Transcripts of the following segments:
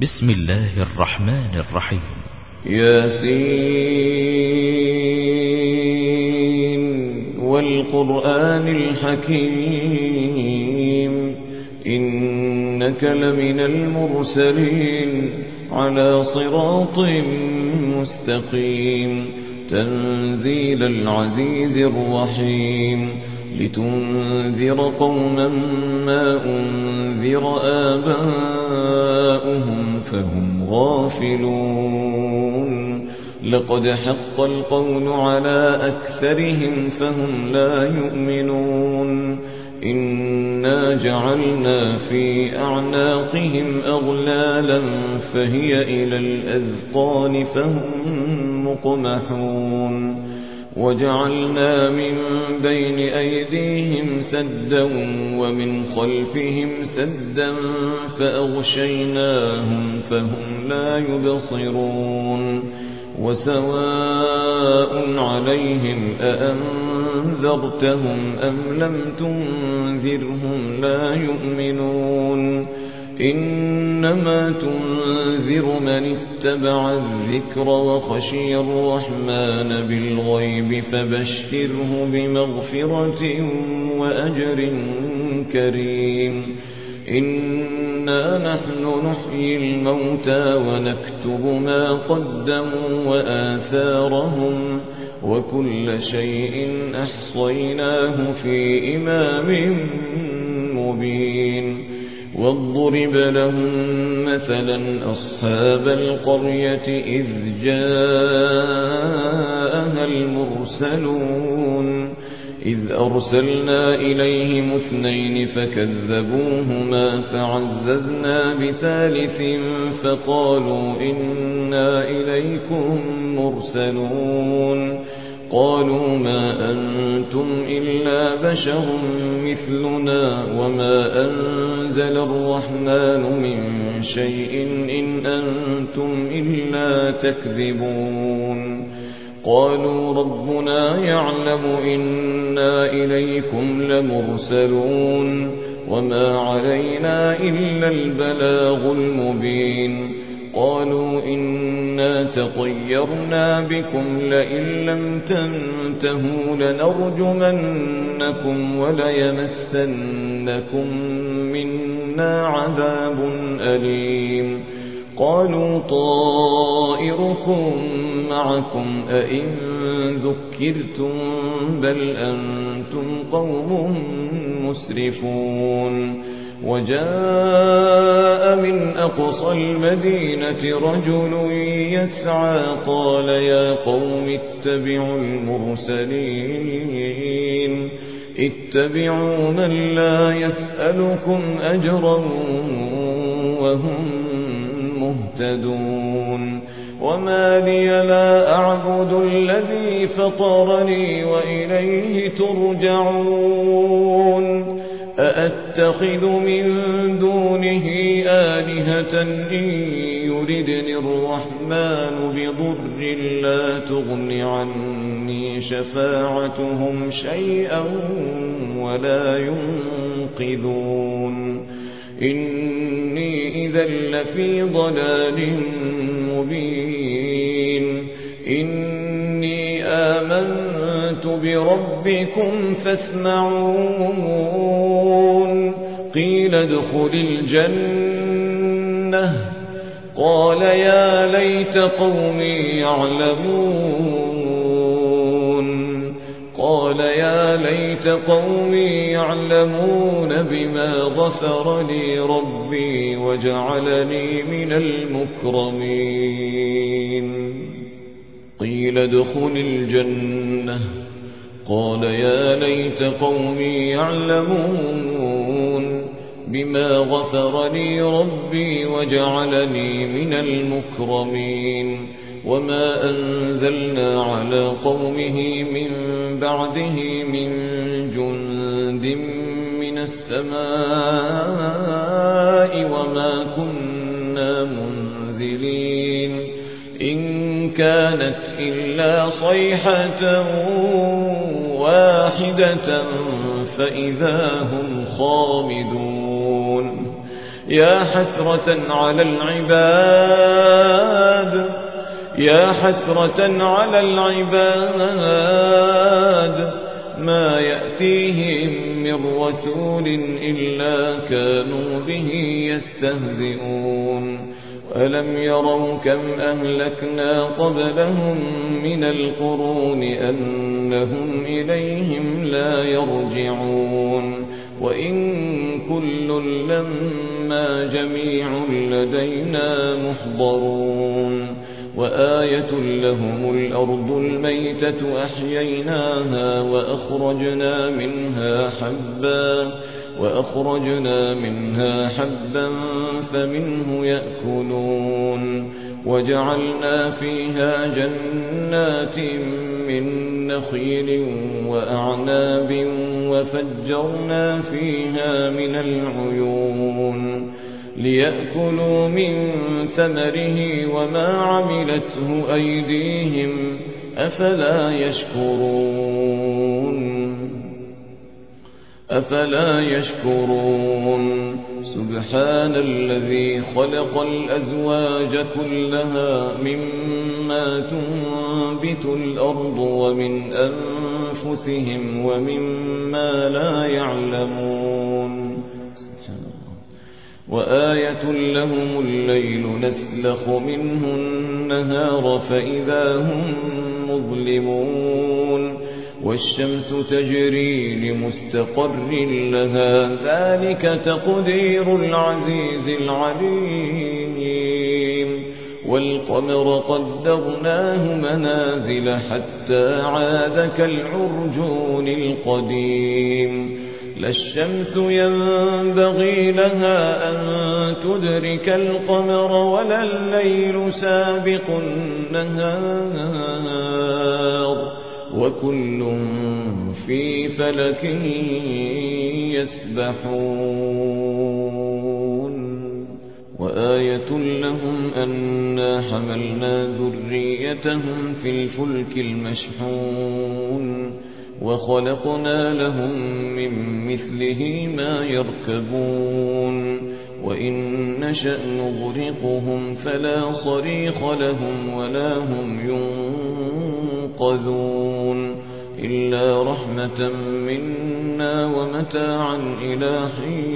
بسم الله الرحمن الرحيم. ياسين والقرآن الحكيم إنك لمن المرسلين على صراط مستقيم تنزيل العزيز الرحيم لتنذر قوما ما أنذر آباؤهم فهم غافلون لقد حق القول على أكثرهم فهم لا يؤمنون إنا جعلنا في أعناقهم أغلالا فهي إلى الأذقان فهم مقمحون وجعلنا من بين أيديهم سدا ومن خلفهم سدا فأغشيناهم فهم لا يبصرون وسواء عليهم أأنذرتهم أم لم تنذرهم لا يؤمنون إنما تنذر من اتبع الذكر وخشي الرحمن بالغيب فبشره بمغفرة وأجر كريم إنا نحن نحيي الموتى ونكتب ما قدموا وآثارهم وكل شيء أحصيناه في إمام مبين واضرب لهم مثلا أصحاب القرية إذ جاءها المرسلون إذ أرسلنا إليهم 2 فكذبوهما فعززنا بثالث فقالوا إنا إليكم مرسلون قالوا ما أنتم إلا بشر مثلنا وما أنزل الرحمن من شيء إن أنتم إلا تكذبون قالوا ربنا يعلم إنا إليكم لمرسلون وما علينا إلا البلاغ المبين قالوا إنا تطيرنا بكم لئن لم تنتهوا لنرجمنكم وليمسنكم منا عذاب أليم قالوا طائركم معكم أئن ذكرتم بل أنتم قوم مسرفون وجاء من أقصى المدينة رجل يسعى قال يا قوم اتبعوا المرسلين اتبعوا من لا يسألكم أجرا وهم مهتدون وما لي لا أعبد الذي فطرني وإليه ترجعون أأتخذ من دونه آلهة إن يردني الرحمن بضر لا تغن عني شفاعتهم شيئا ولا ينقذون إني إذا لفي ضلال مبين إني آمنت بربكم فاسمعون قيل ادخل الجنة قال يا ليت قومي يعلمون قال يا ليت قومي يعلمون بما غفر لي ربي وجعلني من المكرمين قيل ادخل الجنة قال يا ليت قومي يعلمون بما غفر لي ربي وجعلني من المكرمين وما أنزلنا على قومه من بعده من جند من السماء وما كنا منزلين إن كانت إلا صيحة واحدة فإذا هم خامدون يا حسرة على العباد ما يأتيهم من رسول إلا كانوا به يستهزئون ألم يروا كم أهلكنا قبلهم من القرون أنهم إليهم لا يرجعون وإن كل لما جميع لدينا محضرون وآية لهم الأرض الميتة أحييناها وأخرجنا منها حبا فمنه يأكلون وجعلنا فيها جنات من نخيل وأعناب وفجرنا فيها من العيون ليأكلوا من ثمره وما عملته أيديهم أفلا يشكرون سبحان الذي خلق الأزواج كلها مما تنبت الأرض ومن أنفسهم ومما لا يعلمون وآية لهم الليل نسلخ منه النهار فإذا هم مظلمون والشمس تجري لمستقر لها ذلك تقدير العزيز العليم والقمر قدرناه منازل حتى عاد كالعرجون القديم لا الشمس ينبغي لها أن تدرك القمر ولا الليل سابق النهار وكل في فلك يسبحون وآية لهم أنا حملنا ذريتهم في الفلك المشحون وخلقنا لهم من مثله ما يركبون وإن نشأ نغرقهم فلا صريخ لهم ولا هم ينقذون إلا رحمة منا ومتاعا إلى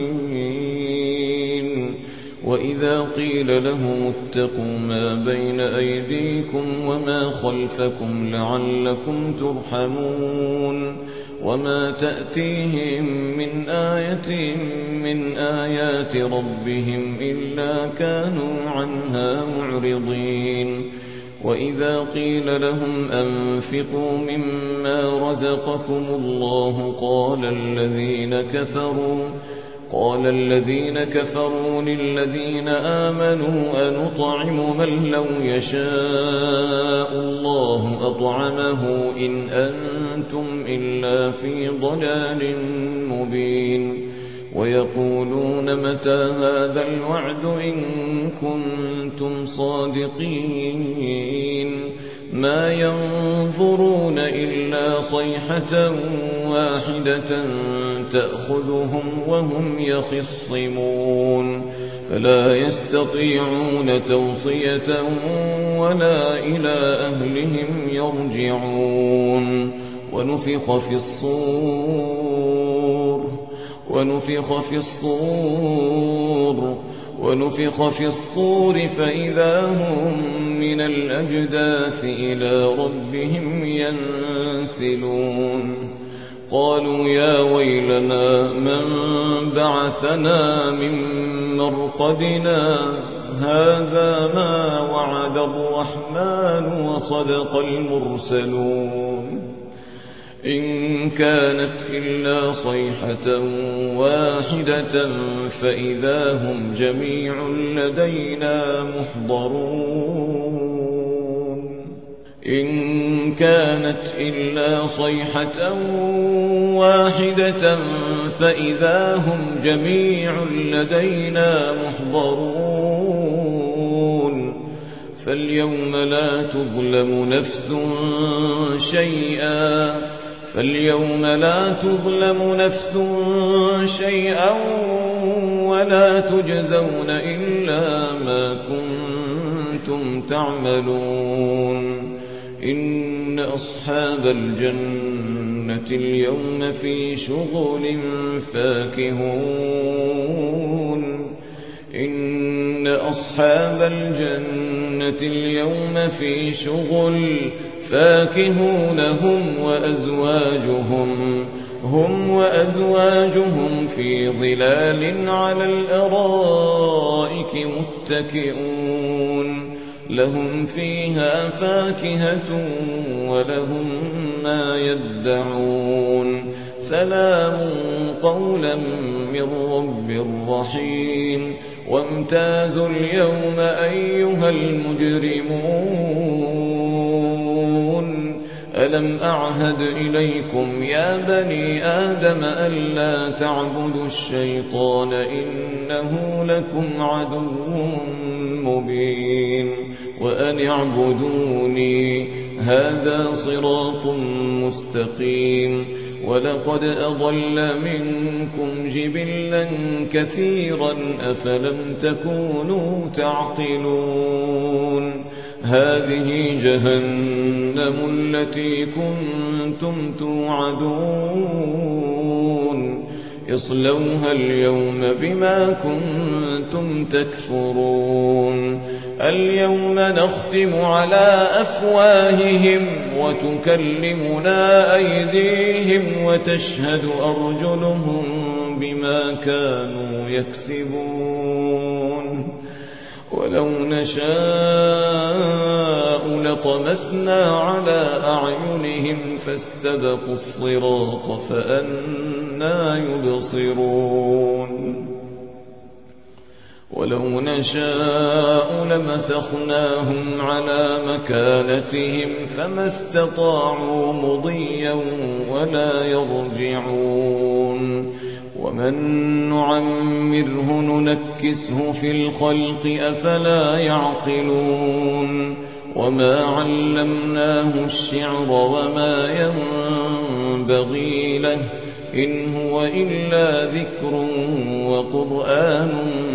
حين وإذا قيل لهم اتقوا ما بين أيديكم وما خلفكم لعلكم ترحمون وما تأتيهم من آية من آيات ربهم إلا كانوا عنها معرضين وإذا قيل لهم أنفقوا مما رزقكم الله قال الذين كفروا للذين آمنوا أنطعم من لو يشاء الله أطعمه إن أنتم إلا في ضلال مبين ويقولون متى هذا الوعد إن كنتم صادقين ما ينظرون إلا صيحة واحدة تأخذهم وهم يخصمون فلا يستطيعون توصية ولا إلى أهلهم يرجعون ونفخ في الصور فإذا هم من الأجداث إلى ربهم ينسلون قالوا يا ويلنا من بعثنا من مرقدنا هذا ما وعد الرحمن وصدق المرسلون إن كانت إلا صيحة واحدة فإذا هم جميع لدينا محضرون إن كانت إلا صيحة واحدة فإذا هم جميع لدينا محضرون فاليوم لا تظلم نفس شيئا ولا تجزون إلا ما كنتم تعملون إن أصحاب الجنة اليوم في شغل فاكهون إن أصحاب الجنة اليوم في شغل فاكهون هم وأزواجهم في ظلال على الأرائك متكئون لهم فيها فاكهة ولهم ما يدعون سلام قولا من رب رحيم وامتازوا اليوم أيها المجرمون ألم أعهد إليكم يا بني آدم ألا تعبدوا الشيطان إنه لكم عدو مبين وأن اعبدوني هذا صراط مستقيم ولقد أضل منكم جبلا كثيرا أفلم تكونوا تعقلون هذه جهنم التي كنتم توعدون اصلوها اليوم بما كنتم تكفرون اليوم نختم على أفواههم وتكلمنا أيديهم وتشهد أرجلهم بما كانوا يكسبون ولو نشاء لطمسنا على أعينهم فاستبقوا الصراط فأنى يبصرون ولو نشاء لمسخناهم على مكانتهم فما استطاعوا مضيا ولا يرجعون ومن نعمره ننكسه في الخلق أفلا يعقلون وما علمناه الشعر وما ينبغي له إن هو إلا ذكر وقرآن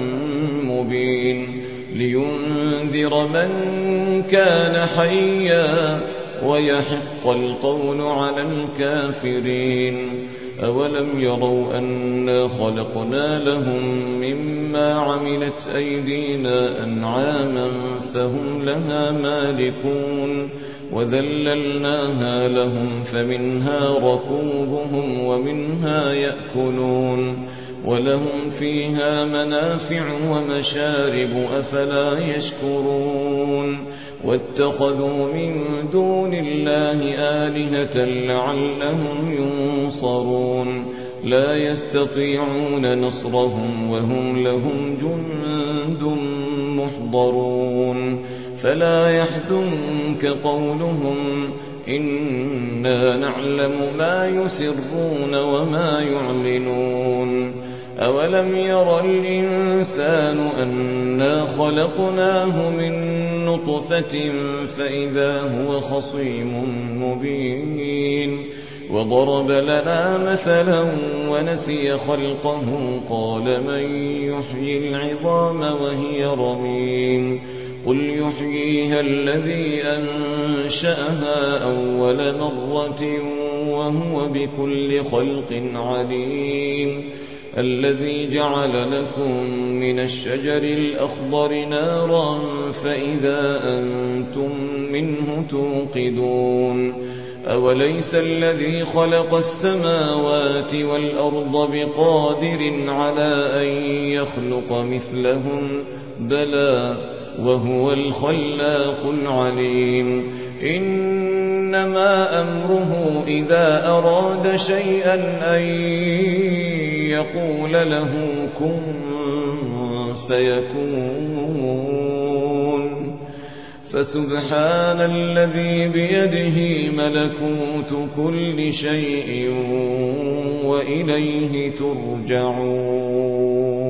مبين لينذر من كان حيا ويحق القول على الكافرين أولم يروا أنا خلقنا لهم مما عملت أيدينا أنعاما فهم لها مالكون وذللناها لهم فمنها ركوبهم ومنها يأكلون ولهم فيها منافع ومشارب أفلا يشكرون واتخذوا من دون الله آلهة لعلهم ينصرون لا يستطيعون نصرهم وهم لهم جند محضرون فلا يحزنك قولهم إنا نعلم ما يسرون وما يعلنون أولم ير الإنسان أنا خلقناه من نطفة فإذا هو خصيم مبين وضرب لنا مثلا ونسي خلقه قال من يحيي العظام وهي رميم قل يحييها الذي أنشأها أول مرة وهو بكل خلق عليم الذي جعل لكم من الشجر الأخضر نارا فإذا أنتم منه توقدون أوليس الذي خلق السماوات والأرض بقادر على أن يخلق مثلهم بلى وهو الخلاق العليم إنما أمره إذا أراد شيئا أن يقول له كن فيكون فسبحان الذي بيده ملكوت كل شيء وإليه ترجعون